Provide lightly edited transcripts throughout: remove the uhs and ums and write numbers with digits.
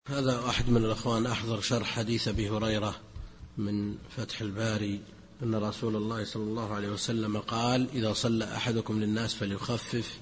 هذا أحد من الأخوان أحضر شرح حديث أبي هريرة من فتح الباري أن رسول الله صلى الله عليه وسلم قال: إذا صلى أحدكم للناس فليخفف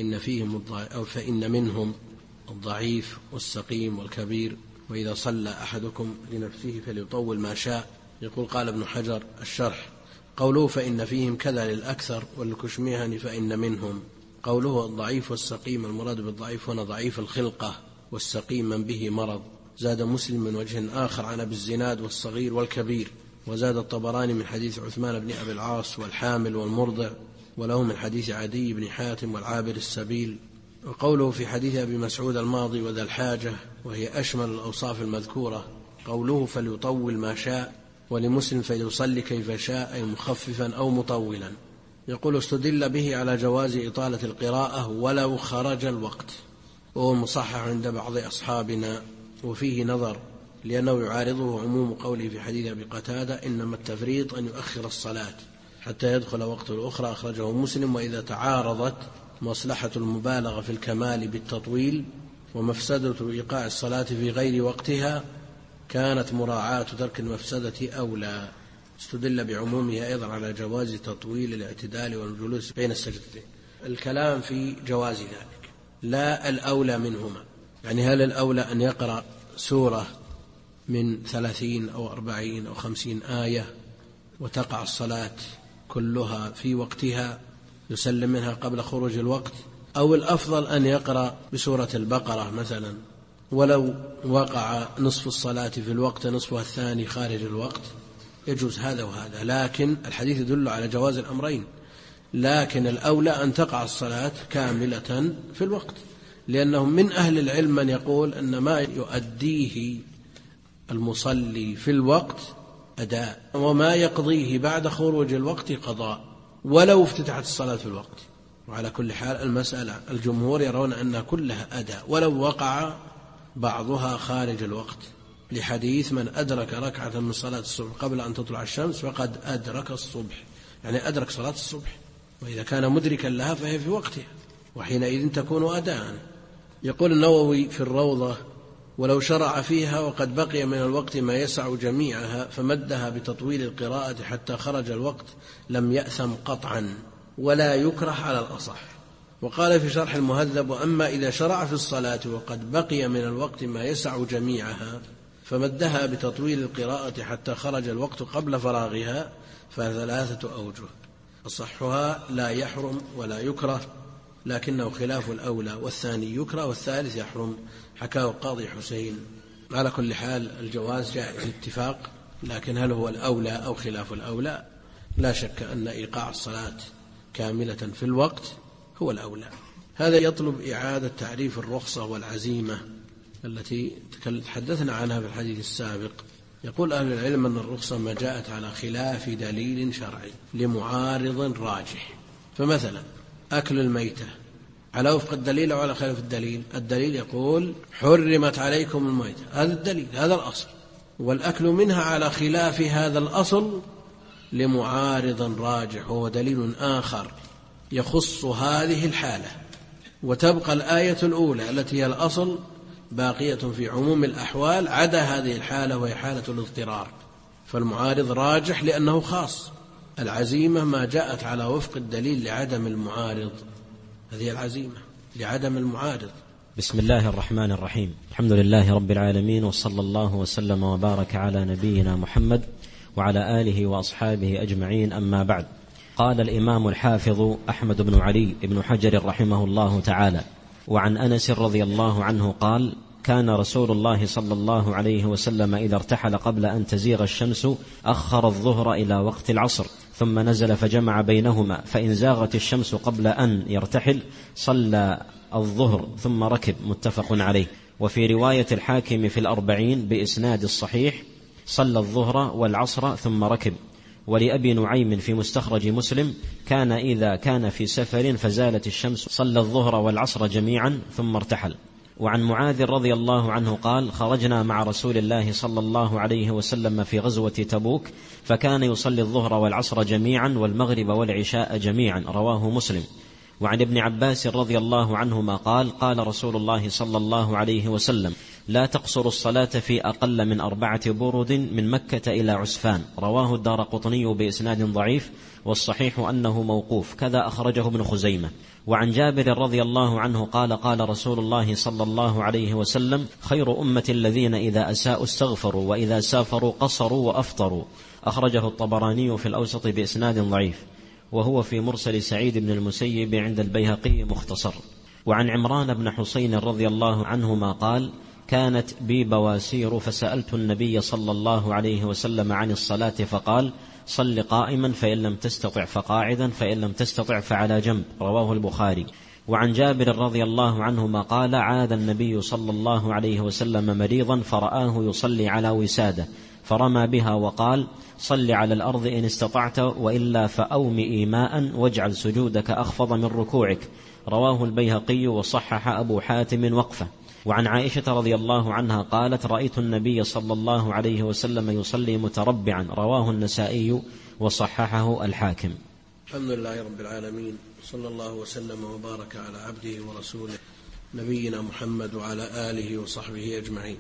فإن منهم الضعيف والسقيم والكبير، وإذا صلى أحدكم لنفسه فليطول ما شاء. يقول قال ابن حجر الشرح: قوله فإن فيهم كذا للأكثر، وللكشميهني فإن منهم. قوله الضعيف والسقيم، المراد بالضعيف هنا ضعيف الخلقة، والسقيم من به مرض. زاد مسلم من وجه آخر عن أبي الزناد والصغير والكبير، وزاد الطبراني من حديث عثمان بن أبي العاص والحامل والمرضع، وله من حديث عدي بن حاتم والعابر السبيل. وقوله في حديث أبي مسعود الماضي وذا الحاجة، وهي أشمل الأوصاف المذكورة. قوله فليطول ما شاء، ولمسلم فليصلي كيف شاء، أي مخففا أو مطولا. يقول استدل به على جواز إطالة القراءة ولو خرج الوقت، وهو مصحح عند بعض أصحابنا، وفيه نظر، لأنه يعارضه عموم قوله في حديث أبي قتادة: إنما التفريط أن يؤخر الصلاة حتى يدخل وقت الأخرى، أخرجه مسلم. وإذا تعارضت مصلحة المبالغة في الكمال بالتطويل ومفسدة إيقاع الصلاة في غير وقتها، كانت مراعاة ترك المفسدة أولى. استدل بعمومه أيضا على جواز تطويل الاعتدال والجلوس بين السجدتين. الكلام في جواز ذلك، لا الأولى منهما. يعني هل الأولى أن يقرأ سورة من 30 أو 40 أو 50 آية وتقع الصلاة كلها في وقتها يسلم منها قبل خروج الوقت، أو الأفضل أن يقرأ بسورة البقرة مثلا، ولو وقع نصف الصلاة في الوقت نصفها الثاني خارج الوقت؟ يجوز هذا وهذا، لكن الحديث يدل على جواز الأمرين. لكن الأولى أن تقع الصلاة كاملة في الوقت، لأنهم من أهل العلم من يقول أن ما يؤديه المصلي في الوقت أداء، وما يقضيه بعد خروج الوقت قضاء، ولو افتتحت الصلاة في الوقت. وعلى كل حال المسألة الجمهور يرون أن كلها أداء ولو وقع بعضها خارج الوقت، لحديث: من أدرك ركعة من صلاة الصبح قبل أن تطلع الشمس فقد أدرك الصبح، يعني أدرك صلاة الصبح، وإذا كان مدركا لها فهي في وقتها، وحينئذ تكون أداء. يقول النووي في الروضة: ولو شرع فيها وقد بقي من الوقت ما يسع جميعها فمدها بتطويل القراءة حتى خرج الوقت لم يأثم قطعا، ولا يكره على الأصح. وقال في شرح المهذب: وأما إذا شرع في الصلاة وقد بقي من الوقت ما يسع جميعها فمدها بتطويل القراءة حتى خرج الوقت قبل فراغها، فثلاثة أوجه: أصحها لا يحرم ولا يكره، لكنه خلاف الأولى، والثاني يكره والثالث يحرم، حكاه القاضي حسين. على كل حال الجواز جاء الاتفاق، لكن هل هو الأولى أو خلاف الأولى؟ لا شك أن إيقاع الصلاة كاملة في الوقت هو الأولى. هذا يطلب إعادة تعريف الرخصة والعزيمة التي تحدثنا عنها في الحديث السابق. يقول أهل العلم أن الرخصة ما جاءت على خلاف دليل شرعي لمعارض راجح. فمثلا أكل الميتة على وفق الدليل أو على خلاف الدليل؟ الدليل يقول: حرمت عليكم الميتة، هذا الدليل، هذا الأصل، والأكل منها على خلاف هذا الأصل لمعارض راجح، وهو دليل آخر يخص هذه الحالة، وتبقى الآية الأولى التي هي الأصل باقية في عموم الأحوال عدا هذه الحالة، وهي حالة الاضطرار. فالمعارض راجح لأنه خاص. العزيمة ما جاءت على وفق الدليل لعدم المعارض، هذه العزيمة لعدم المعارض. بسم الله الرحمن الرحيم، الحمد لله رب العالمين، وصلى الله وسلم وبارك على نبينا محمد وعلى آله وأصحابه أجمعين، أما بعد. قال الإمام الحافظ أحمد بن علي بن حجر رحمه الله تعالى: وعن أنس رضي الله عنه قال: كان رسول الله صلى الله عليه وسلم إذا ارتحل قبل أن تزيغ الشمس أخر الظهر إلى وقت العصر، ثم نزل فجمع بينهما، فإن زاغت الشمس قبل أن يرتحل صلى الظهر ثم ركب، متفق عليه. وفي رواية الحاكم في الأربعين بإسناد الصحيح: صلى الظهر والعصر ثم ركب. ولأبي نعيم في مستخرج مسلم: كان إذا كان في سفر فزالت الشمس صلى الظهر والعصر جميعا ثم ارتحل. وعن معاذ رضي الله عنه قال: خرجنا مع رسول الله صلى الله عليه وسلم في غزوة تبوك، فكان يصلي الظهر والعصر جميعا والمغرب والعشاء جميعا، رواه مسلم. وعن ابن عباس رضي الله عنهما قال قال رسول الله صلى الله عليه وسلم لا تقصر الصلاة في أقل من 4 برد من مكة إلى عسفان. رواه الدارقطني بإسناد ضعيف، والصحيح أنه موقوف، كذا أخرجه ابن خزيمة. وعن جابر رضي الله عنه قال قال رسول الله صلى الله عليه وسلم خير أمة الذين إذا أساءوا استغفروا وإذا سافروا قصروا وأفطروا. أخرجه الطبراني في الأوسط بإسناد ضعيف، وهو في مرسل سعيد بن المسيب عند البيهقي مختصر. وعن عمران بن حسين رضي الله عنهما قال كانت بي بواسير فسألت النبي صلى الله عليه وسلم عن الصلاة فقال صل قائما فإن لم تستطع فقاعدا فإن لم تستطع فعلى جنب. رواه البخاري. وعن جابر رضي الله عنهما قال عاد النبي صلى الله عليه وسلم مريضا فرآه يصلي على وسادة فرمى بها وقال صل على الأرض إن استطعت وإلا فأومئ ماء واجعل سجودك أخفض من ركوعك. رواه البيهقي وصحح أبو حاتم وقفه. وعن عائشة رضي الله عنها قالت رأيت النبي صلى الله عليه وسلم يصلي متربعا. رواه النسائي وصححه الحاكم. الحمد لله رب العالمين، صلى الله وسلم وبارك على عبده ورسوله نبينا محمد وعلى آله وصحبه أجمعين.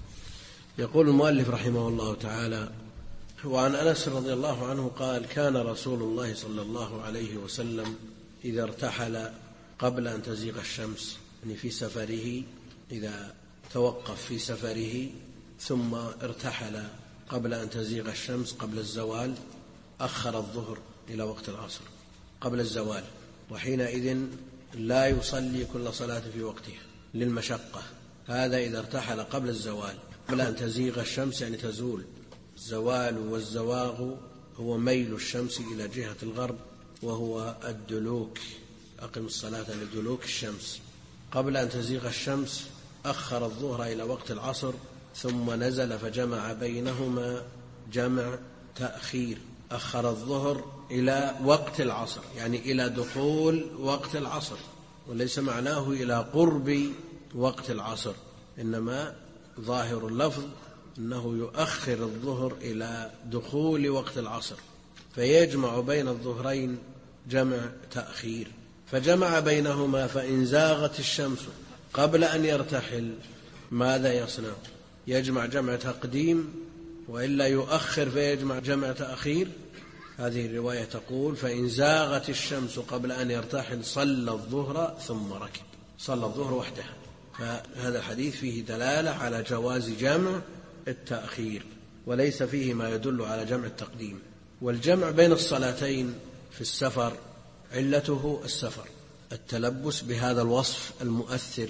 يقول المؤلف رحمه الله تعالى: وعن أنس رضي الله عنه قال كان رسول الله صلى الله عليه وسلم إذا ارتحل قبل أن تزيغ الشمس، يعني في سفره، إذا توقف في سفره ثم ارتحل قبل أن تزيغ الشمس قبل الزوال أخر الظهر إلى وقت العصر قبل الزوال، وحينئذ لا يصلي كل صلاة في وقتها للمشقة. هذا إذا ارتحل قبل الزوال، قبل أن تزيغ الشمس يعني تزول. الزوال والزواغ هو ميل الشمس إلى جهة الغرب، وهو الدلوك. أقم الصلاة لدلوك الشمس. قبل أن تزيغ الشمس أخر الظهر إلى وقت العصر، ثم نزل فجمع بينهما جمع تأخير. أخر الظهر إلى وقت العصر، يعني إلى دخول وقت العصر، وليس معناه إلى قرب وقت العصر، إنما ظاهر اللفظ أنه يؤخر الظهر إلى دخول وقت العصر، فيجمع بين الظهرين جمع تأخير. فجمع بينهما فإن زاغت الشمس قبل أن يرتحل ماذا يصنع؟ يجمع جمع تقديم، وإلا يؤخر فيجمع جمع تأخير. هذه الرواية تقول فإن زاغت الشمس قبل أن يرتحل صلى الظهر ثم ركب، صلى الظهر وحدها. فهذا الحديث فيه دلالة على جواز جمع التأخير، وليس فيه ما يدل على جمع التقديم. والجمع بين الصلاتين في السفر علته السفر، التلبس بهذا الوصف المؤثر،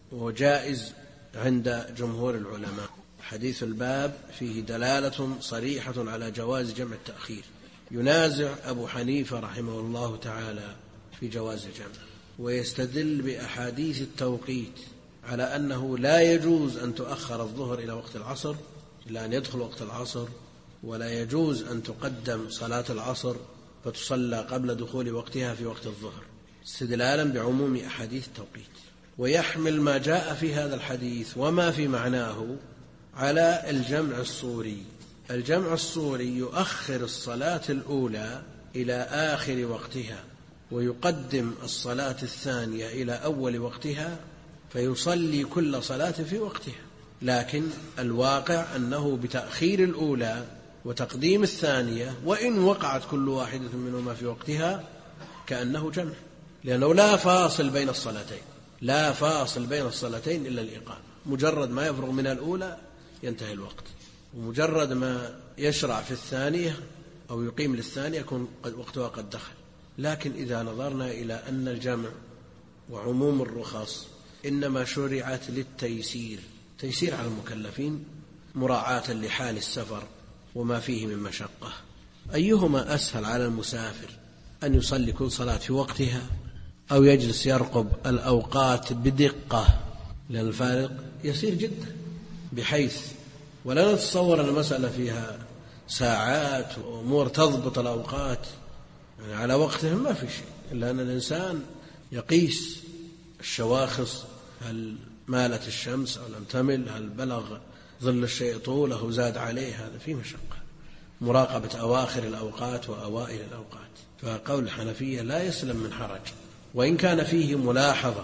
وجائز عند جمهور العلماء. حديث الباب فيه دلالة صريحة على جواز جمع التأخير. ينازع أبو حنيفة رحمه الله تعالى في جواز الجمع، ويستدل بأحاديث التوقيت على أنه لا يجوز أن تؤخر الظهر إلى وقت العصر إلى أن يدخل وقت العصر، ولا يجوز أن تقدم صلاة العصر فتصلى قبل دخول وقتها في وقت الظهر، استدلالا بعموم أحاديث التوقيت. ويحمل ما جاء في هذا الحديث وما في معناه على الجمع الصوري. الجمع الصوري يؤخر الصلاة الأولى إلى آخر وقتها، ويقدم الصلاة الثانية إلى أول وقتها، فيصلي كل صلاة في وقتها. لكن الواقع أنه بتأخير الأولى وتقديم الثانية، وإن وقعت كل واحدة منهما في وقتها، كأنه جمع، لأنه لا فاصل بين الصلاتين، لا فاصل بين الصلاتين إلا الإقامة. مجرد ما يفرغ من الأولى ينتهي الوقت، ومجرد ما يشرع في الثانية أو يقيم للثانية يكون وقتها قد دخل. لكن إذا نظرنا إلى أن الجمع وعموم الرخص إنما شرعت للتيسير، تيسير على المكلفين، مراعاة لحال السفر وما فيه من مشقة، أيهما أسهل على المسافر، أن يصلي كل صلاة في وقتها أو يجلس يرقب الأوقات بدقة؟ لأن الفارق يسير جدا، بحيث ولا نتصور أن المسألة فيها ساعات وأمور تضبط الأوقات يعني على وقتهم، ما في شيء، إلا أن الإنسان يقيس الشواخص، هل مالت الشمس أو لم تمل، هل بلغ ظل الشيء طوله وزاد عليه، هذا فيه مشقة. مراقبة أواخر الأوقات وأوائل الأوقات. فقول الحنفية لا يسلم من حرج، وإن كان فيه ملاحظة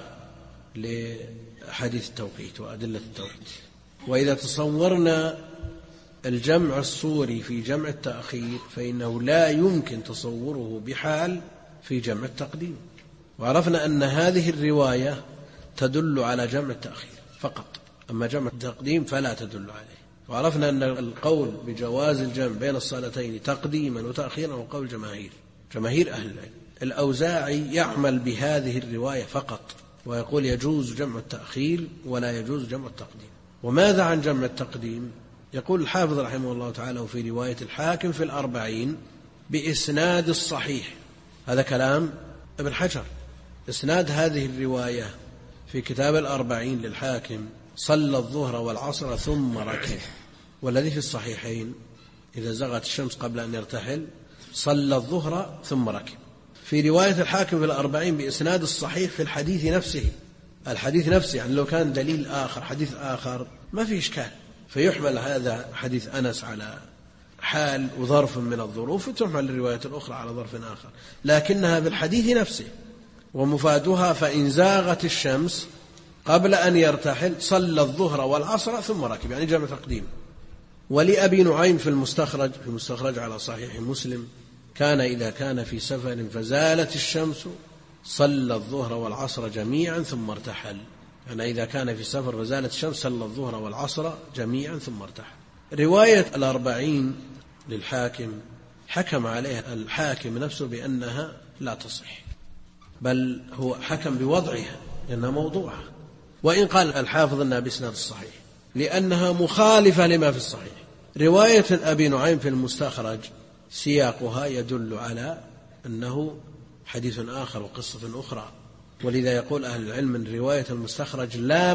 لحديث التوقيت وأدلة التوقيت. وإذا تصورنا الجمع الصوري في جمع التأخير فإنه لا يمكن تصوره بحال في جمع التقديم. وعرفنا أن هذه الرواية تدل على جمع التأخير فقط، أما جمع التقديم فلا تدل عليه. وعرفنا أن القول بجواز الجمع بين الصلاتين تقديما وتأخيرا هو قول جماهير أهل العلم. الأوزاعي يعمل بهذه الرواية فقط ويقول يجوز جمع التأخير ولا يجوز جمع التقديم. وماذا عن جمع التقديم؟ يقول الحافظ رحمه الله تعالى وفي رواية الحاكم في 40 بإسناد الصحيح، هذا كلام ابن حجر، إسناد هذه الرواية في كتاب 40 للحاكم: صلى الظهر والعصر ثم ركع. والذي في الصحيحين إذا زغت الشمس قبل أن يرتحل صلى الظهر ثم ركع. في رواية الحاكم في 40 بإسناد الصحيح في الحديث نفسه، يعني لو كان دليل آخر حديث آخر ما في إشكال، فيحمل هذا حديث أنس على حال وظرف من الظروف، وتحمل الرواية الأخرى على ظرف آخر، لكنها بالحديث نفسه. ومفادها: فإن زاغت الشمس قبل أن يرتحل صلى الظهر والعصر ثم ركب، يعني جمع تقديم. ولأبي نعيم في المستخرج على صحيح مسلم: كان إذا كان في سفر فزالت الشمس صلى الظهر والعصر جميعا ثم ارتحل. يعني إذا كان في سفر فزالت الشمس صلى الظهر والعصر جميعا ثم ارتحل. رواية 40 للحاكم حكم عليها الحاكم نفسه بأنها لا تصح، بل هو حكم بوضعها لأنها موضوعة، وإن قال الحافظ أنها بإسناد الصحيح لأنها مخالفة لما في الصحيح. رواية أبي نعيم في المستخرج سياقها يدل على أنه حديث آخر وقصة أخرى، ولذا يقول أهل العلم من رواية المستخرج لا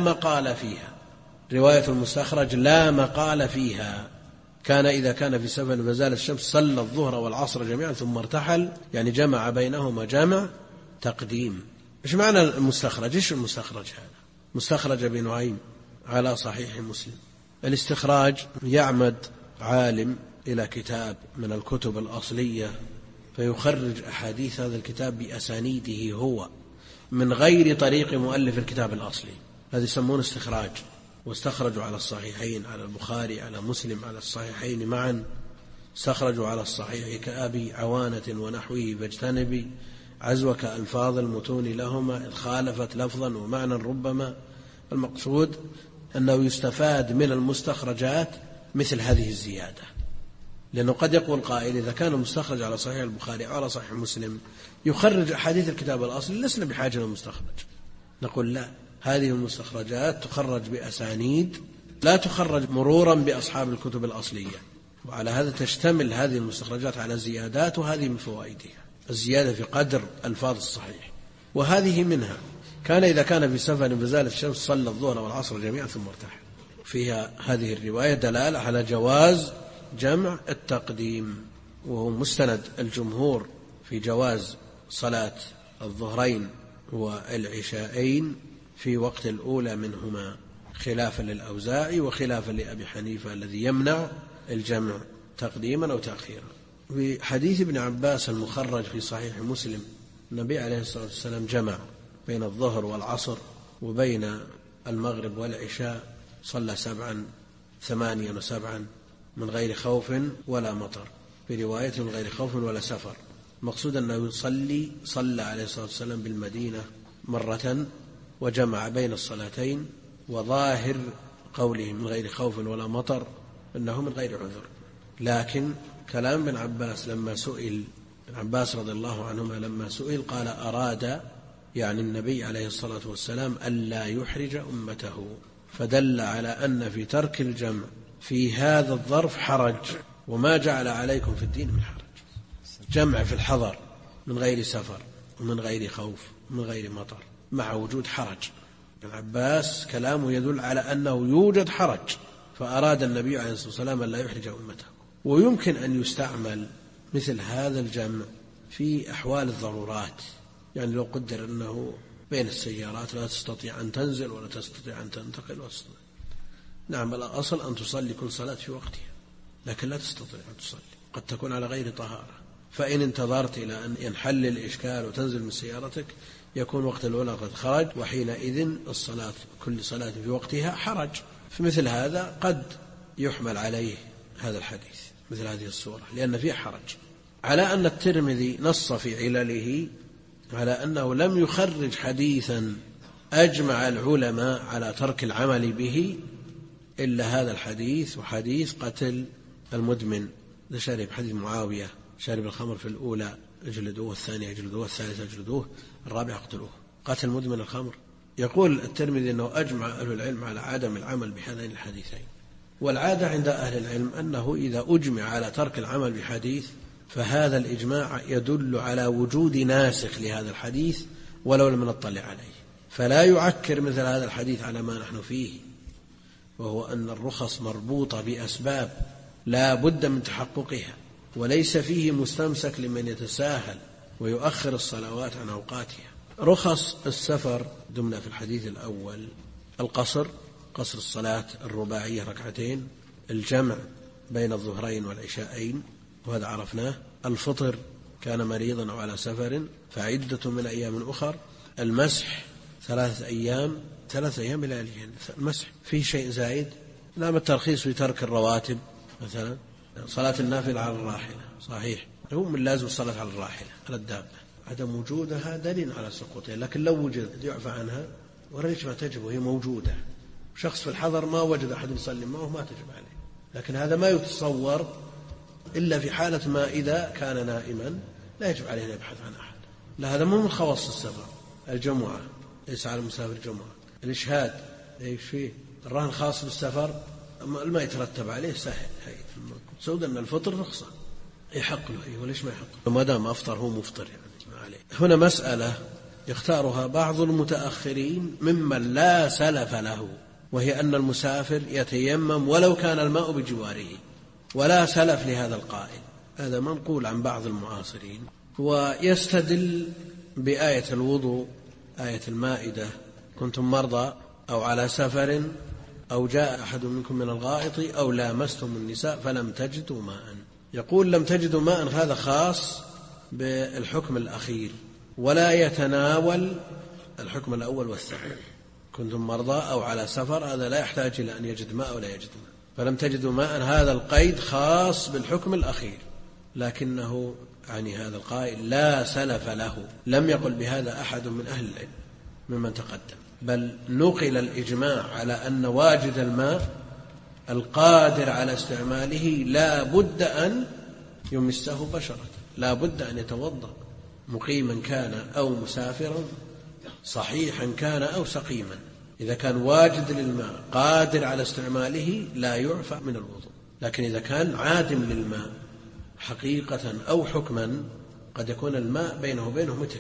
مقال فيها. كان إذا كان في سفر فزالت الشمس صلى الظهر والعصر جميعا ثم ارتحل، يعني جمع بينهما جمع تقديم. إيش معنى المستخرج؟ إيش المستخرج هذا؟ مستخرج أبي نعيم على صحيح مسلم. الاستخراج يعمد عالم إلى كتاب من الكتب الأصلية فيخرج أحاديث هذا الكتاب بأسانيده هو من غير طريق مؤلف الكتاب الأصلي، هذا يسمونه استخراج. واستخرجوا على الصحيحين، على البخاري، على مسلم، على الصحيحين معا. استخرجوا على الصحيح كأبي عوانة ونحوه فاجتنبي عزوك ألفاظ المتون لهما إذ خالفت لفظا ومعنى ربما. المقصود أنه يستفاد من المستخرجات مثل هذه الزيادة، لأنه قد يقول قائل إذا كان المستخرج على صحيح البخاري أو على صحيح مسلم يخرج أحاديث الكتاب الأصلي لسنا بحاجة للمستخرج. نقول لا، هذه المستخرجات تخرج بأسانيد لا تخرج مرورا بأصحاب الكتب الأصلية، وعلى هذا تشتمل هذه المستخرجات على زيادات، وهذه من فوائدها الزيادة في قدر ألفاظ الصحيح. وهذه منها: كان إذا كان في سفر فزالت الشمس صلى الظهر والعصر جميعا ثم ارتاح. فيها هذه الرواية دلالة على جواز جمع التقديم، وهو مستند الجمهور في جواز صلاة الظهرين والعشاءين في وقت الأولى منهما، خلافا للأوزاعي وخلافا لأبي حنيفة الذي يمنع الجمع تقديما أو تأخيرا. في حديث ابن عباس المخرج في صحيح مسلم النبي عليه الصلاة والسلام جمع بين الظهر والعصر وبين المغرب والعشاء، صلى 8 و7 من غير خوف ولا مطر، في رواية من غير خوف ولا سفر. مقصود أنه صلى عليه الصلاة والسلام بالمدينة مرة وجمع بين الصلاتين، وظاهر قوله من غير خوف ولا مطر أنه من غير عذر. لكن كلام ابن عباس لما سئل، ابن عباس رضي الله عنهما لما سئل قال أراد يعني النبي عليه الصلاة والسلام ألا يحرج أمته، فدل على أن في ترك الجمع في هذا الظرف حرج، وما جعل عليكم في الدين من حرج. جمع في الحضر من غير سفر ومن غير خوف ومن غير مطر مع وجود حرج. ابن عباس كلامه يدل على أنه يوجد حرج، فأراد النبي عليه الصلاة والسلام ألا يحرج أمته. ويمكن أن يستعمل مثل هذا الجمع في أحوال الضرورات، يعني لو قدر أنه بين السيارات لا تستطيع أن تنزل ولا تستطيع أن تنتقل نعم، الأصل أن تصلي كل صلاة في وقتها، لكن لا تستطيع أن تصلي، قد تكون على غير طهارة، فإن انتظرت إلى أن ينحل الإشكال وتنزل من سيارتك يكون وقت الأولى قد خرج، وحينئذ الصلاة كل صلاة في وقتها حرج. في مثل هذا قد يحمل عليه هذا الحديث مثل هذه الصورة لأن فيه حرج. على أن الترمذي نص في علله على أنه لم يخرج حديثا أجمع العلماء على ترك العمل به إلا هذا الحديث وحديث قتل المدمن. شارب حديث معاوية شارب الخمر في الأولى اجلدوه، والثانية اجلدوه، والثالثة اجلدوه، الرابعة اقتلوه. قتل مدمن الخمر. يقول الترمذي أنه أجمع أهل العلم على عدم العمل بهذين الحديثين. والعادة عند أهل العلم أنه إذا أجمع على ترك العمل بحديث فهذا الإجماع يدل على وجود ناسخ لهذا الحديث ولو لم نطلع عليه، فلا يعكر مثل هذا الحديث على ما نحن فيه، وهو أن الرخص مربوطة بأسباب لا بد من تحققها، وليس فيه مستمسك لمن يتساهل ويؤخر الصلوات عن أوقاتها. رخص السفر دمنا في الحديث الأول: القصر، قصر الصلاة الرباعية ركعتين، الجمع بين الظهرين والعشاءين وهذا عرفناه، الفطر كان مريضا أو على سفر فعدة من أيام أخر، المسح 3 أيام 3 أيام بلياليهن. المسح فيه شيء زائد؟ نعم، الترخيص في ترك الرواتب مثلا، صلاة النافلة على الراحلة صحيح، هو من لازم الصلاة على الراحلة على الدابة، عدم وجودها دليل على سقوطها، لكن لو وجد يعفى عنها وليش ما تجب وهي موجودة. شخص في الحضر ما وجد أحد يصلي معه ما تجب عليه، لكن هذا ما يتصور إلا في حالة ما إذا كان نائما لا يجب عليه أن يبحث عن أحد. لا، هذا مو من خواص السفر. الجمعة ليس على المسافر جمعة، الإشهاد ايش فيه، الرهن خاص بالسفر ما يترتب عليه سهل. سود أن الفطر رخصة يحق له، وليش ما يحق له ما دام أفطر هو مفطر يعني ما عليه. هنا مسألة يختارها بعض المتأخرين ممن لا سلف له، وهي أن المسافر يتيمم ولو كان الماء بجواره، ولا سلف لهذا القائل، هذا منقول عن بعض المعاصرين، ويستدل بآية الوضوء، آية المائدة: كنتم مرضى أو على سفر أو جاء أحد منكم من الغائط أو لامستم النساء فلم تجدوا ماء. يقول لم تجدوا ماء، هذا خاص بالحكم الأخير ولا يتناول الحكم الأول والثاني. كنتم مرضى أو على سفر هذا لا يحتاج إلى أن يجد ماء ولا يجد ماء، فلم تجدوا ماء هذا القيد خاص بالحكم الأخير، لكنه يعني هذا القائل لا سلف له، لم يقل بهذا أحد من أهل العلم ممن تقدم، بل نقل الإجماع على أن واجد الماء القادر على استعماله لا بد أن يمسه بشرة، لا بد أن يتوضأ، مقيما كان أو مسافرا، صحيحا كان أو سقيما. إذا كان واجد للماء قادر على استعماله لا يعفى من الوضوء، لكن إذا كان عادم للماء حقيقة أو حكما قد يكون الماء بينه وبينه متر،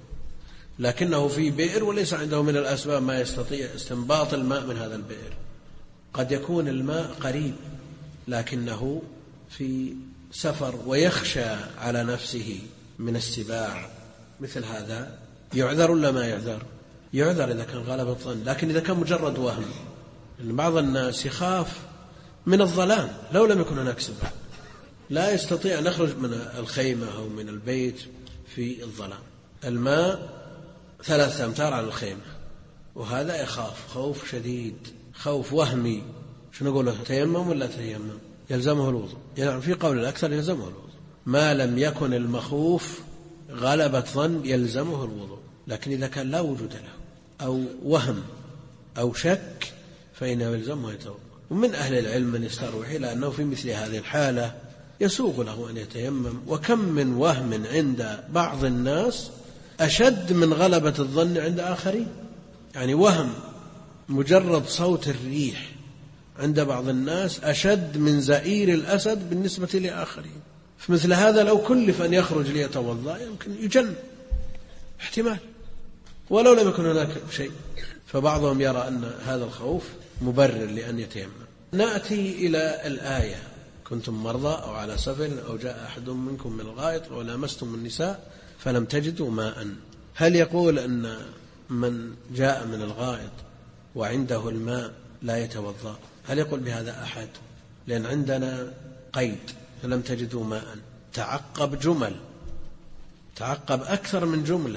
لكنه في بئر وليس عنده من الأسباب ما يستطيع استنباط الماء من هذا البئر، قد يكون الماء قريب لكنه في سفر ويخشى على نفسه من السباع، مثل هذا يعذر ولا ما يعذر؟ يعذر إذا كان غلبة الظن، لكن إذا كان مجرد وهم، إن بعض الناس يخاف من الظلام لو لم يكن هناك سباع، لا يستطيع أن يخرج من الخيمة أو من البيت في الظلام، الماء 3 أمتار على الخيمة، وهذا يخاف خوف شديد، خوف وهمي، شنو نقول له؟ تيمم ولا تيمم؟ يلزمه الوضوء. يعني في قول الأكثر يلزمه الوضوء، ما لم يكن المخوف غلبة ظن يلزمه الوضوء، لكن إذا كان لا وجود له أو وهم أو شك فإنه يلزمه يتوضأ. ومن أهل العلم من يستروح إلى أنه في مثل هذه الحالة يسوغ له أن يتيمم، وكم من وهم عند بعض الناس أشد من غلبة الظن عند آخرين. يعني وهم مجرد صوت الريح عند بعض الناس أشد من زئير الأسد بالنسبة لآخرين، فمثل هذا لو كلف أن يخرج ليتوضأ يمكن يجن احتمال ولو لم يكن هناك شيء، فبعضهم يرى أن هذا الخوف مبرر لأن يتيمم. نأتي إلى الآية: كنتم مرضى أو على سفر أو جاء أحد منكم من الغائط أو لامستم النساء فلم تجدوا ماء. هل يقول أن من جاء من الغائط وعنده الماء لا يتوضأ؟ هل يقول بهذا أحد؟ لأن عندنا قيد فلم تجدوا ماء، تعقب جمل، تعقب أكثر من جملة.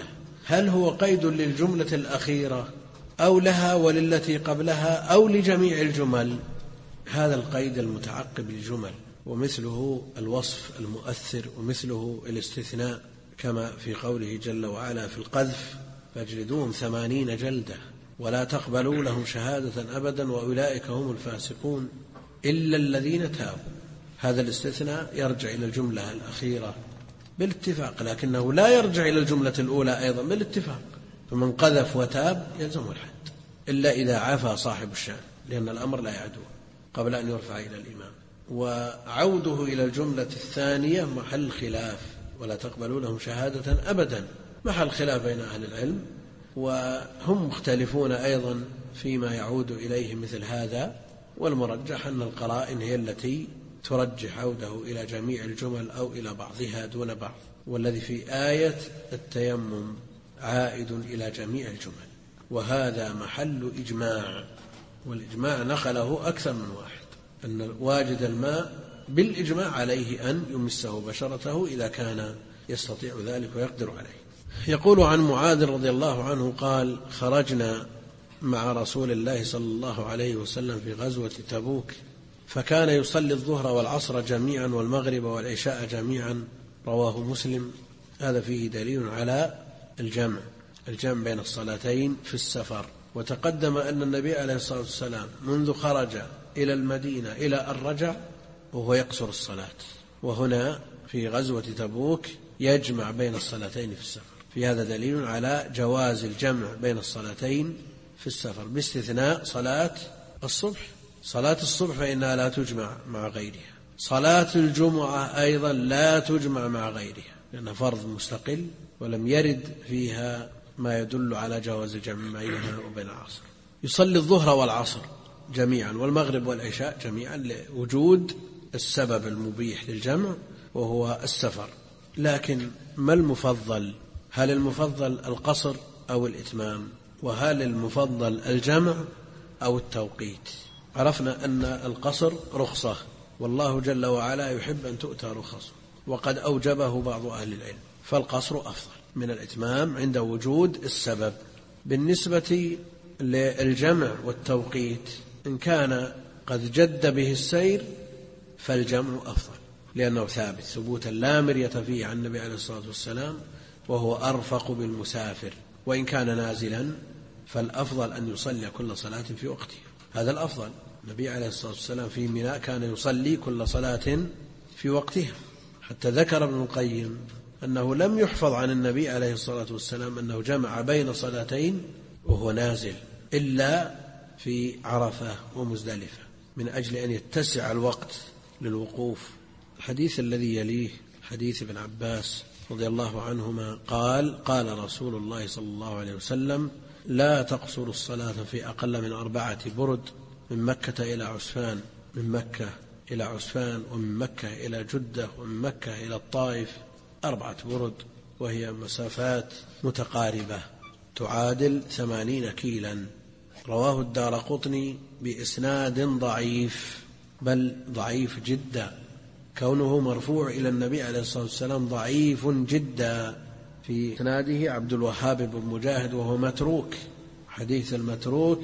هل هو قيد للجملة الأخيرة أو لها وللتي قبلها أو لجميع الجمل؟ هذا القيد المتعقب للجمل، ومثله الوصف المؤثر، ومثله الاستثناء، كما في قوله جل وعلا في القذف: فاجلدوهم 80 جلدة ولا تقبلوا لهم شهادة أبدا وأولئك هم الفاسقون إلا الذين تابوا. هذا الاستثناء يرجع إلى الجملة الأخيرة بالاتفاق، لكنه لا يرجع إلى الجملة الأولى أيضا بالاتفاق. فمن قذف وتاب يلزم الحد إلا إذا عفا صاحب الشأن، لأن الأمر لا يعدو قبل أن يرفع إلى الإمام. وعوده إلى الجملة الثانية محل خلاف: ولا تقبلوا لهم شهادة أبدا، محل خلاف بين أهل العلم، وهم مختلفون أيضا فيما يعود إليه مثل هذا. والمرجح أن القرائن هي التي ترجح عوده إلى جميع الجمل أو إلى بعضها دون بعض، والذي في آية التيمم عائد إلى جميع الجمل، وهذا محل إجماع، والإجماع نقله أكثر من واحد، أن واجد الماء بالإجماع عليه أن يمسه بشرته إذا كان يستطيع ذلك ويقدر عليه. يقول عن معاذ رضي الله عنه قال: خرجنا مع رسول الله صلى الله عليه وسلم في غزوة تبوك، فكان يصلي الظهر والعصر جميعا والمغرب والعشاء جميعا، رواه مسلم. هذا فيه دليل على الجمع بين الصلاتين في السفر. وتقدم أن النبي عليه الصلاة والسلام منذ خرج إلى المدينة إلى أن رجع وهو يقصر الصلاة، وهنا في غزوة تبوك يجمع بين الصلاتين في السفر. في هذا دليل على جواز الجمع بين الصلاتين في السفر، باستثناء صلاة الصبح. صلاة الصبح فإنها لا تجمع مع غيرها. صلاة الجمعة أيضا لا تجمع مع غيرها، لأنها فرض مستقل ولم يرد فيها ما يدل على جواز الجمع بينها وبين العصر. يصلي الظهر والعصر جميعا والمغرب والعشاء جميعا لوجود السبب المبيح للجمع وهو السفر. لكن ما المفضل؟ هل المفضل القصر أو الإتمام؟ وهل المفضل الجمع أو التوقيت؟ عرفنا أن القصر رخصة، والله جل وعلا يحب أن تؤتى رخصه، وقد أوجبه بعض أهل العلم، فالقصر أفضل من الإتمام عند وجود السبب. بالنسبة للجمع والتوقيت، إن كان قد جد به السير فالجمع أفضل، لأنه ثابت ثبوتا لا مرية فيه عن النبي عليه الصلاة والسلام، وهو أرفق بالمسافر. وإن كان نازلا فالأفضل أن يصلي كل صلاة في وقتها، هذا الأفضل. النبي عليه الصلاة والسلام في ميناء كان يصلي كل صلاة في وقتها، حتى ذكر ابن القيم أنه لم يحفظ عن النبي عليه الصلاة والسلام أنه جمع بين صلاتين وهو نازل إلا في عرفة ومزدلفة، من أجل أن يتسع الوقت للوقوف. الحديث الذي يليه حديث ابن عباس رضي الله عنهما قال: قال رسول الله صلى الله عليه وسلم: لا تقصر الصلاة في أقل من 4 برد، من مكة إلى عسفان، من مكة إلى عسفان، ومن مكة إلى جدة، ومن مكة إلى الطائف، 4 برد، وهي مسافات متقاربة تعادل 80 كيلا. رواه الدارقطني بإسناد ضعيف، بل ضعيف جدا، كونه مرفوع إلى النبي عليه الصلاة والسلام ضعيف جدا. في إسناده عبد الوهاب بن مجاهد وهو متروك، حديث المتروك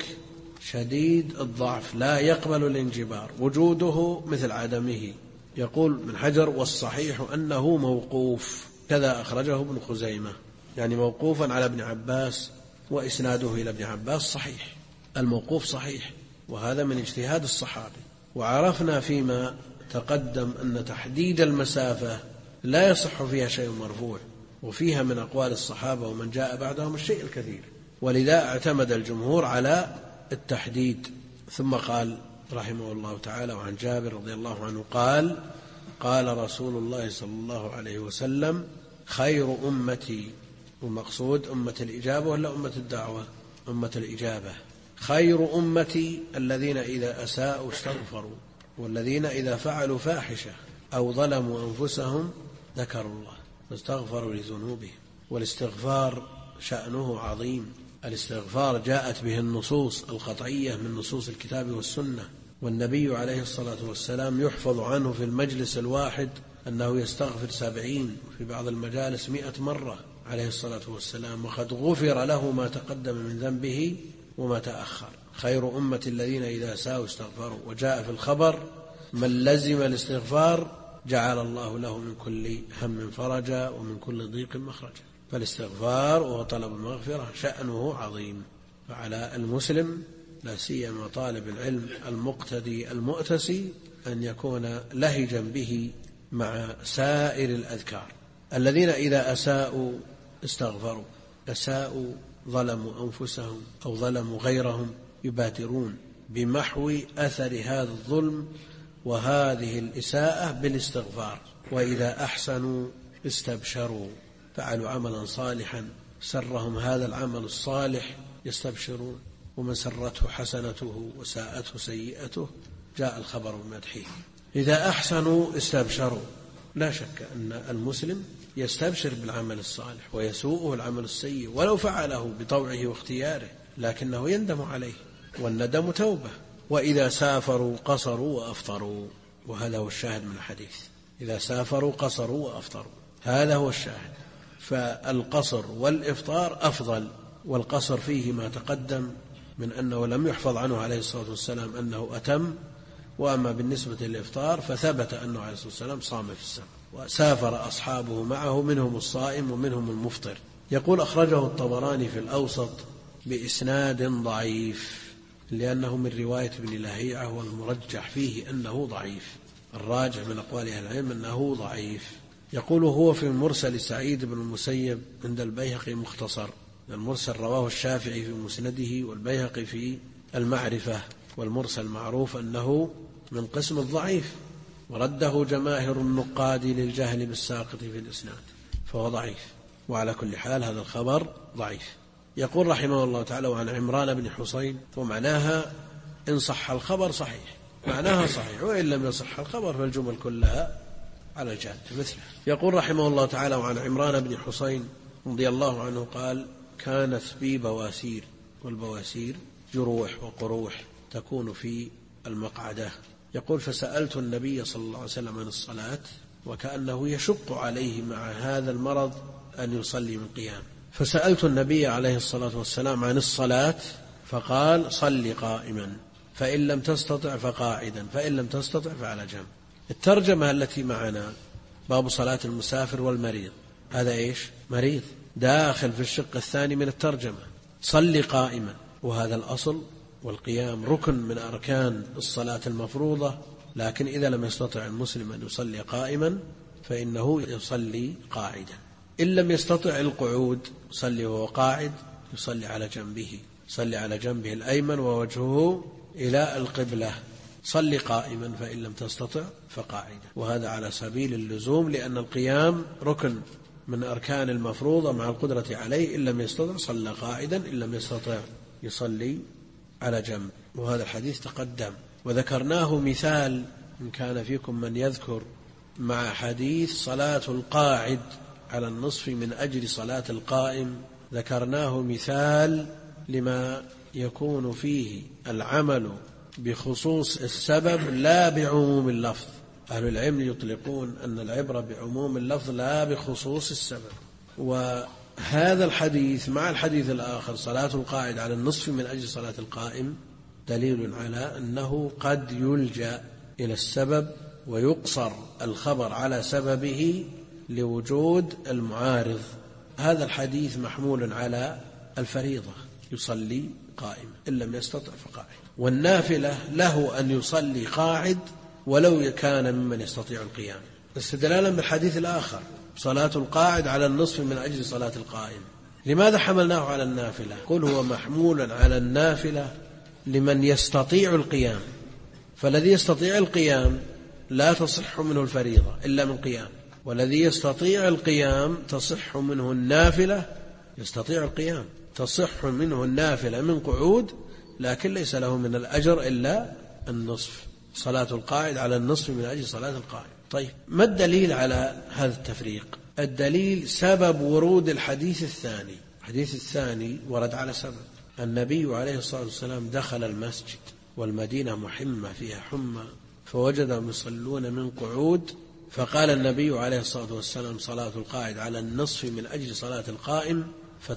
شديد الضعف لا يقبل الانجبار، وجوده مثل عدمه. يقول ابن حجر: والصحيح أنه موقوف، كذا أخرجه ابن خزيمة، يعني موقوفا على ابن عباس، وإسناده إلى ابن عباس صحيح. الموقوف صحيح، وهذا من اجتهاد الصحابي. وعرفنا فيما تقدم أن تحديد المسافة لا يصح فيها شيء مرفوع، وفيها من أقوال الصحابة ومن جاء بعدهم الشيء الكثير، ولذا اعتمد الجمهور على التحديد. ثم قال رحمه الله تعالى: وعن جابر رضي الله عنه قال: قال رسول الله صلى الله عليه وسلم: خير أمتي، والمقصود أمة الإجابة ولا أمة الدعوة؟ أمة الإجابة. خير أمتي الذين إذا أساءوا استغفروا، والذين إذا فعلوا فاحشة أو ظلموا أنفسهم ذكروا الله فاستغفروا لذنوبهم. والاستغفار شأنه عظيم. الاستغفار جاءت به النصوص القطعية من نصوص الكتاب والسنة، والنبي عليه الصلاة والسلام يحفظ عنه في المجلس الواحد أنه يستغفر 70، وفي بعض المجالس 100 مرة، عليه الصلاة والسلام وقد غفر له ما تقدم من ذنبه وما تأخر. خير أمة الذين إذا ساءوا استغفروا. وجاء في الخبر من لزم الاستغفار جعل الله له من كل هم فرجا ومن كل ضيق مخرجا. فالاستغفار وطلب المغفرة شأنه عظيم، فعلى المسلم لا سيما طالب العلم المقتدي المؤتسي أن يكون لهجا به مع سائر الأذكار. الذين إذا أساءوا استغفروا، أساءوا ظلموا أنفسهم أو ظلموا غيرهم، يبادرون بمحو أثر هذا الظلم وهذه الإساءة بالاستغفار. وإذا أحسنوا استبشروا، فعلوا عملا صالحا سرهم هذا العمل الصالح يستبشرون، ومن سرته حسنته وساءته سيئته جاء الخبر بمدحه. إذا أحسنوا استبشروا. لا شك أن المسلم يستبشر بالعمل الصالح ويسوءه العمل السيء ولو فعله بطوعه واختياره، لكنه يندم عليه، والندم توبة. وإذا سافروا قصروا وأفطروا، وهذا هو الشاهد من الحديث. إذا سافروا قصروا وأفطروا، هذا هو الشاهد. فالقصر والإفطار أفضل، والقصر فيه ما تقدم من أنه لم يحفظ عنه عليه الصلاة والسلام أنه أتم، وأما بالنسبة للإفطار فثبت أنه عليه الصلاة والسلام صام في السفر، وسافر أصحابه معه منهم الصائم ومنهم المفطر. يقول أخرجه الطبراني في الأوسط بإسناد ضعيف، لأنه من رواية ابن لهيعة، والمرجح فيه أنه ضعيف، الراجح من أقوال أهل العلم أنه ضعيف. يقول هو في المرسل سعيد بن المسيب عند البيهقي مختصر. المرسل رواه الشافعي في مسنده والبيهقي في المعرفة، والمرسل معروف أنه من قسم الضعيف، ورده جماهر النقاد للجهل بالساقط في الإسناد، فهو ضعيف. وعلى كل حال هذا الخبر ضعيف. يقول رحمه الله تعالى وعن عمران بن حسين، ومعناها إن صح الخبر صحيح، معناها صحيح، وإن لم يصح الخبر فالجمل كلها على الجاد مثله. يقول رحمه الله تعالى وعن عمران بن حسين رضي الله عنه قال كانت بي بواسير، والبواسير جروح وقروح تكون في المقعدة. يقول فسألت النبي صلى الله عليه وسلم عن الصلاة، وكأنه يشق عليه مع هذا المرض أن يصلي من قيام، فسألت النبي عليه الصلاة والسلام عن الصلاة فقال صل قائما، فإن لم تستطع فقاعدا، فإن لم تستطع فعلى جنب. الترجمة التي معنا باب صلاة المسافر والمريض، هذا إيش؟ مريض داخل في الشق الثاني من الترجمة، صل قائما، وهذا الأصل، والقيام ركن من أركان الصلاة المفروضة، لكن إذا لم يستطع المسلم أن يصلي قائما فإنه يصلي قاعدا. إن لم يستطع القعود يصلي وهو قاعد، يصلي على جنبه، يصلي على جنبه الأيمن ووجهه إلى القبلة. صل قائما فإن لم تستطع فقاعدا، وهذا على سبيل اللزوم، لأن القيام ركن من أركان المفروضة مع القدرة عليه. إن لم يستطع صلى قاعدا، إن لم يستطع يصلي على جنب. وهذا الحديث تقدم وذكرناه مثال، إن كان فيكم من يذكر، مع حديث صلاة القاعد على النصف من أجل صلاة القائم، ذكرناه مثال لما يكون فيه العمل بخصوص السبب لا بعموم اللفظ. أهل العلم يطلقون أن العبرة بعموم اللفظ لا بخصوص السبب، وهذا الحديث مع الحديث الآخر صلاة القاعد على النصف من أجل صلاة القائم دليل على أنه قد يلجأ إلى السبب ويقصر الخبر على سببه لوجود المعارض. هذا الحديث محمول على الفريضة، يصلي قائما إن لم يستطع فقاعد، والنافلة له أن يصلي قاعد ولو كان ممن يستطيع القيام، استدلالا بالحديث الآخر صلاة القاعد على النصف من أجل صلاة القائم. لماذا حملناه على النافلة؟ قل هو محمول على النافلة لمن يستطيع القيام، فالذي يستطيع القيام لا تصح منه الفريضة إلا من قيام، والذي يستطيع القيام تصح منه النافلة، يستطيع القيام تصح منه النافلة من قعود، لكن ليس له من الأجر إلا النصف، صلاة القاعد على النصف من أجل صلاة القائم. طيب ما الدليل على هذا التفريق؟ الدليل سبب ورود الحديث الثاني. الحديث الثاني ورد على سبب. النبي عليه الصلاة والسلام دخل المسجد والمدينة محمة فيها حمى، فوجدهم يصلون من قعود فقال النبي عليه الصلاة والسلام: صلاة القاعد على النصف من أجل صلاة القائم،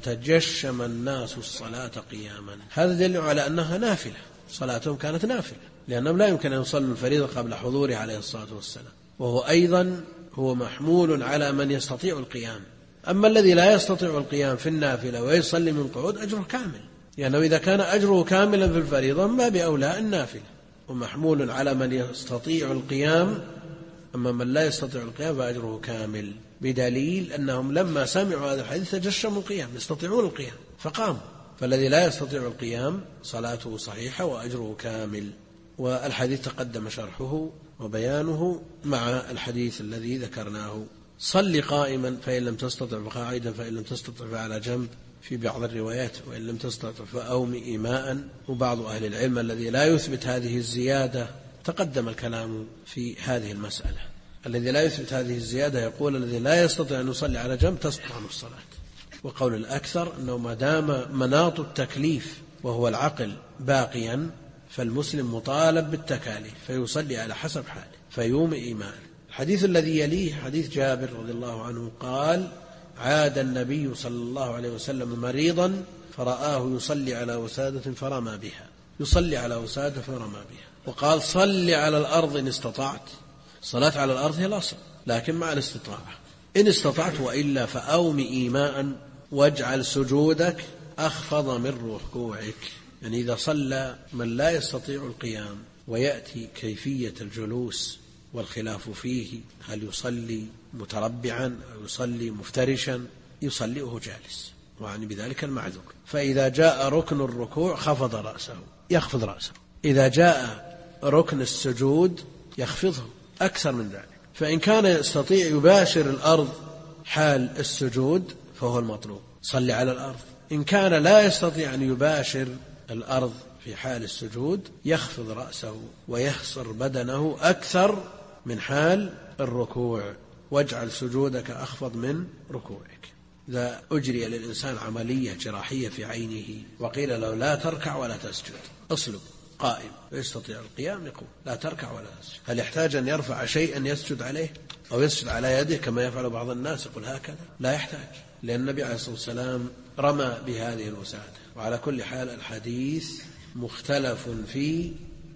فتجشم الناس الصلاة قياما. هذا دليل على أنها نافلة، صلاتهم كانت نافلة، لأنهم لا يمكن أن يصلوا الفريضة قبل حضوره عليه الصلاة والسلام، وهو أيضا هو محمول على من يستطيع القيام. أما الذي لا يستطيع القيام في النافلة ويصلي من قعود أجره كامل، لأنه إذا كان أجره كاملا في الفريضة ما بأولى النافلة، ومحمول على من يستطيع القيام. أما من لا يستطيع القيام فأجره كامل، بدليل أنهم لما سمعوا هذا الحديث تجشموا القيام، يستطيعون القيام فقاموا. فالذي لا يستطيع القيام صلاته صحيحة وأجره كامل. والحديث تقدم شرحه وبيانه مع الحديث الذي ذكرناه: صل قائما فإن لم تستطع فقاعدا فإن لم تستطع فعلى جنب في بعض الروايات، وإن لم تستطع فأوم إيماء. وبعض أهل العلم الذي لا يثبت هذه الزيادة تقدم الكلام في هذه المسألة. الذي لا يثبت هذه الزيادة يقول الذي لا يستطيع أن يصلي على جنب تسقط عنه الصلاة. وقول الأكثر أنه ما دام مناط التكليف وهو العقل باقيا فالمسلم مطالب بالتكاليف، فيصلي على حسب حاله فيوم إيمان. الحديث الذي يليه حديث جابر رضي الله عنه قال: عاد النبي صلى الله عليه وسلم مريضا فرآه يصلي على وسادة فرمى بها، يصلي على وسادة فرمى بها. وقال: صل على الأرض إن استطعت. الصلاة على الأرض هي الأصل، لكن مع الاستطاعة، إن استطعت، وإلا فأوم إيماء واجعل سجودك أخفض من ركوعك. يعني إذا صلى من لا يستطيع القيام ويأتي كيفية الجلوس والخلاف فيه، هل يصلي متربعا أو يصلي مفترشا، يصلي وهو جالس، وعني بذلك المعذور. فإذا جاء ركن الركوع خفض رأسه، يخفض رأسه. إذا جاء ركن السجود يخفضه أكثر من ذلك. فإن كان يستطيع يباشر الأرض حال السجود فهو المطلوب، صلي على الأرض. إن كان لا يستطيع أن يباشر الأرض في حال السجود يخفض رأسه ويحصر بدنه أكثر من حال الركوع، واجعل سجودك أخفض من ركوعك. إذا أجري للإنسان عملية جراحية في عينه وقيل له لا تركع ولا تسجد، اصلب قائم ويستطيع القيام، يقول لا تركع ولا تسجد. هل يحتاج أن يرفع شيئا يسجد عليه أو يسجد على يده كما يفعل بعض الناس يقول هكذا؟ لا يحتاج، لأن النبي عليه الصلاة والسلام رمى بهذه الوسادة. وعلى كل حال الحديث مختلف في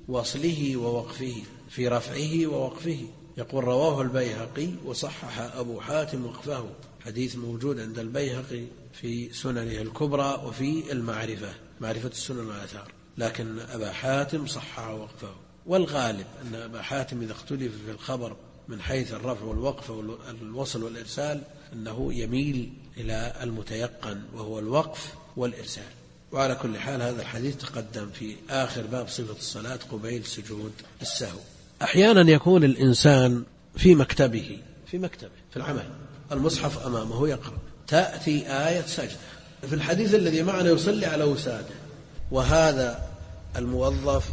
وصله ووقفه، في رفعه ووقفه. يقول: رواه البيهقي وصحح أبو حاتم وقفه. حديث موجود عند البيهقي في سننه الكبرى وفي المعرفة، معرفة السنن والآثار، لكن أبا حاتم صحح وقفه. والغالب أن أبا حاتم إذا اختلف في الخبر من حيث الرفع والوقف والوصل والإرسال أنه يميل إلى المتيقن وهو الوقف والإرسال. وعلى كل حال هذا الحديث تقدم في آخر باب صفة الصلاة قبيل سجود السهو. أحيانا يكون الإنسان في مكتبه في العمل، المصحف أمامه يقرأ، تأتي آية سجدة. في الحديث الذي معنا يصلي على وساده، وهذا الموظف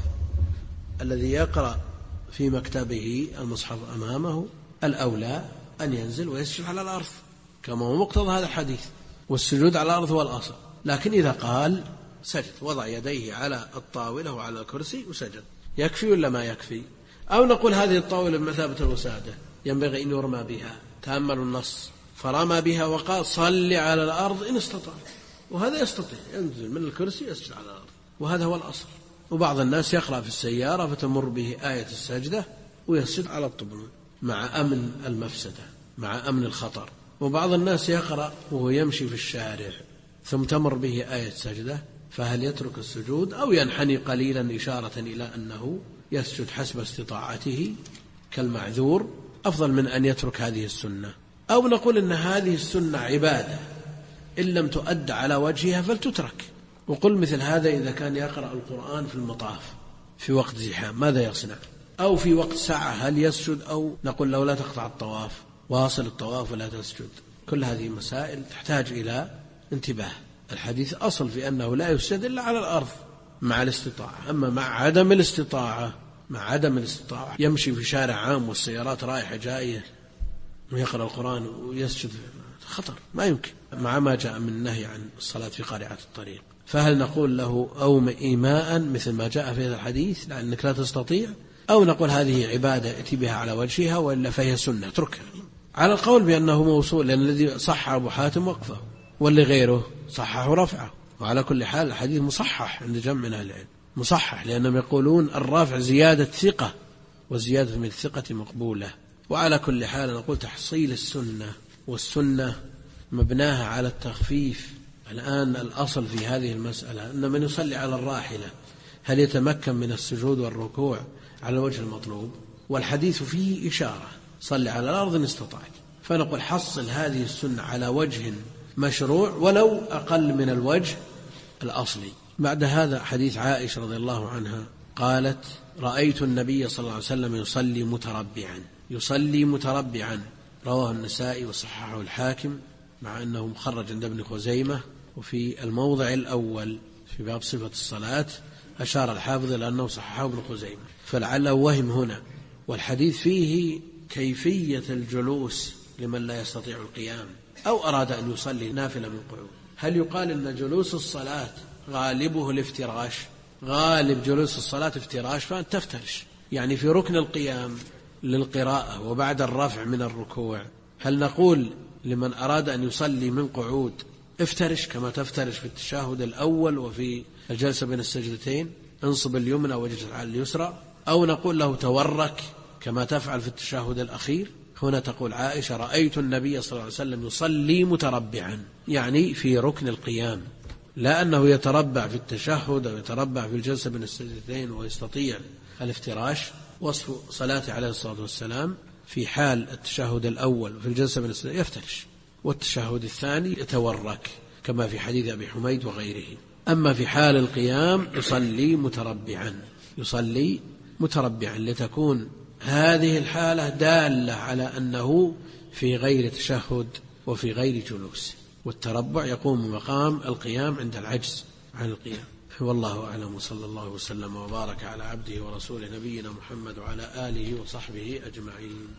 الذي يقرأ في مكتبه المصحف أمامه الأولى أن ينزل ويسجد على الأرض كما هو مقتضى هذا الحديث، والسجود على الأرض هو الأصل. لكن إذا قال سجد، وضع يديه على الطاولة وعلى الكرسي وسجد، يكفي ولا ما يكفي؟ أو نقول هذه الطاولة بمثابة الوسادة ينبغي أن يرمى بها، تأملوا النص، فرمى بها وقال صل على الأرض إن استطاع، وهذا يستطيع ينزل من الكرسي يسجد على الأرض، وهذا هو الأصل. وبعض الناس يقرأ في السيارة فتمر به آية السجدة ويسجد على الطبل مع أمن المفسدة، مع أمن الخطر. وبعض الناس يقرأ وهو يمشي في الشارع ثم تمر به آية سجدة، فهل يترك السجود أو ينحني قليلا إشارة إلى أنه يسجد حسب استطاعته كالمعذور، أفضل من أن يترك هذه السنة. أو نقول إن هذه السنة عبادة إن لم تؤد على وجهها فلتترك. وقل مثل هذا إذا كان يقرأ القرآن في المطاف في وقت زحام ماذا يصنع؟ أو في وقت ساعة هل يسجد؟ أو نقول له لا تقطع الطواف، واصل الطواف ولا تسجد. كل هذه مسائل تحتاج إلى انتباه. الحديث أصل في أنه لا يسجد إلا على الأرض مع الاستطاعة. أما مع عدم الاستطاعة يمشي في شارع عام والسيارات رايحة جاية ويقرأ القرآن ويسجد، خطر، ما يمكن، مع ما جاء من النهي عن الصلاة في قارعة الطريق. فهل نقول له أوم إيماء مثل ما جاء في هذا الحديث لأنك لا تستطيع، أو نقول هذه عبادة ائتي بها على وجهها، وإلا فهي سنة اتركها. على القول بأنه موصول، لأن الذي صح أبو حاتم وقفه، واللي غيره صححه رفعه. وعلى كل حال الحديث مصحح عند جمع من أهل العلم، مصحح، لأنهم يقولون الرافع زيادة ثقة، وزيادة من الثقة مقبولة. وعلى كل حال نقول تحصيل السنة، والسنة مبناها على التخفيف. الآن الأصل في هذه المسألة أن من يصلي على الراحلة هل يتمكن من السجود والركوع على الوجه المطلوب؟ والحديث فيه إشارة صلي على الأرض إن استطعت. فنقول حصل هذه السنة على وجه مشروع ولو أقل من الوجه الأصلي. بعد هذا حديث عائشة رضي الله عنها قالت رأيت النبي صلى الله عليه وسلم يصلي متربعا، رواه النسائي وصححه الحاكم، مع أنه مخرج عند ابن خزيمة. وفي الموضع الأول في باب صفة الصلاة أشار الحافظ إلى أنه صححه ابن خزيمة، فلعله وهم هنا. والحديث فيه كيفية الجلوس لمن لا يستطيع القيام أو أراد أن يصلي نافلة من قعود. هل يقال أن جلوس الصلاة غالبه الافتراش؟ غالب جلوس الصلاة افتراش، فأنت تفترش. يعني في ركن القيام للقراءة وبعد الرفع من الركوع، هل نقول لمن أراد أن يصلي من قعود افترش كما تفترش في التشهد الأول وفي الجلسة بين السجدتين، انصب اليمنى واجلس على اليسرى، أو نقول له تورك كما تفعل في التشهد الأخير؟ هنا تقول عائشة رأيت النبي صلى الله عليه وسلم يصلي متربعا، يعني في ركن القيام، لا أنه يتربع في التشهد أو يتربع في الجلسة بين السجدتين ويستطيع الافتراش. وصف صلاته عليه الصلاة والسلام في حال التشهد الأول وفي الجلسة بين السجدتين يفترش، والتشهد الثاني يتورك كما في حديث أبي حميد وغيره. أما في حال القيام يصلي متربعا لتكون هذه الحالة دالة على أنه في غير تشهد وفي غير جلوس، والتربع يقوم مقام القيام عند العجز عن القيام. والله أعلم، وصلى الله وسلم وبارك على عبده ورسوله نبينا محمد وعلى آله وصحبه أجمعين.